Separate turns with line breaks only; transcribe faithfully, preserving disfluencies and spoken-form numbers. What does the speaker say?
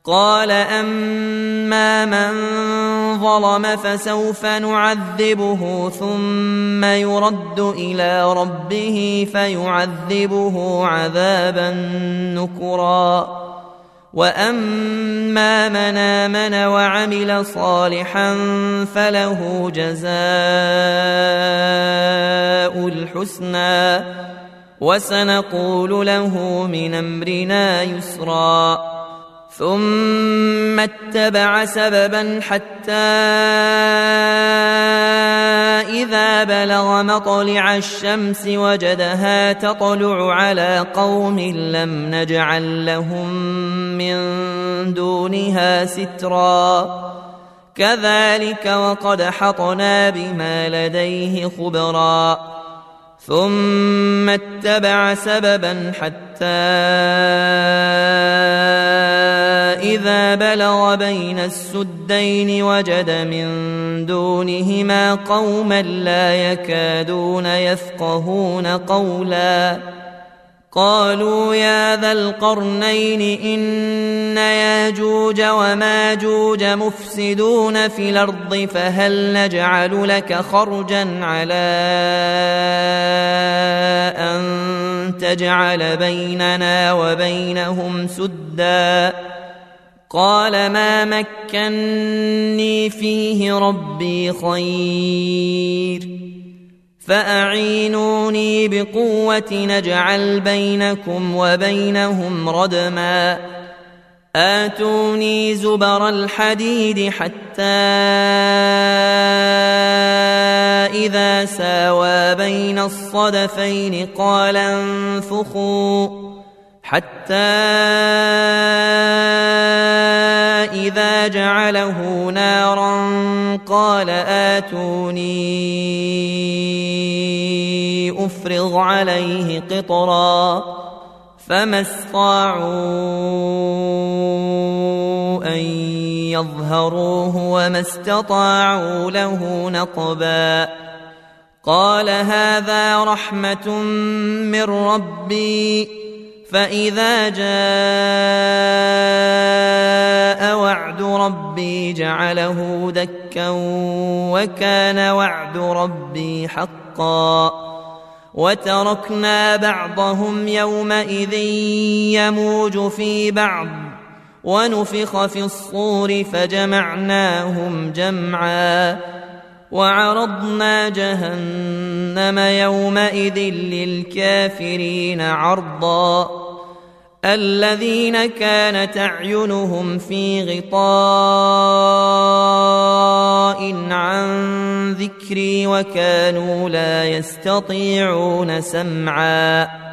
قال أما من ظلم فسوف نعذبه ثم يرد إلى ربه فيعذبه عذابا نكرا وأما من آمن وعمل صالحا فله جزاء الحسنى وسنقول له من أمرنا يسرا ثم اتبع سببا حتى إذا بلغ مطلع الشمس وجدها تطلع على قوم لم نجعل لهم من دونها سترا كذلك وقد حطنا بما لديه خبرا ثم اتبع سببا حتى إذا بلغ بين السدين وجد من دونهما قوما لا يكادون يفقهون قولا قالوا يا ذا القرنين إن ياجوج وماجوج مفسدون في الأرض فهل نجعل لك خرجا على أن تجعل بيننا وبينهم سدا قال ما مكني فيه ربي خير فأعينوني بقوة نجعل بينكم وبينهم ردما آتوني زبر الحديد حتى إذا ساوى بين الصدفين قال انفخوا حتى إذا جعله نارا قال آتوني أفرغ عليه قطرا فما استطاعوا أن يظهروه وما استطاعوا له نقبا قال هذا رحمة من ربي فإذا جاء وعد ربي جعله دكا وكان وعد ربي حقا وتركنا بعضهم يومئذ يموج في بعض ونفخ في الصور فجمعناهم جمعا وعرضنا جهنم يومئذ للكافرين عرضا الذين كانت أعينهم في غطاء عن ذكري وكانوا لا يستطيعون سمعا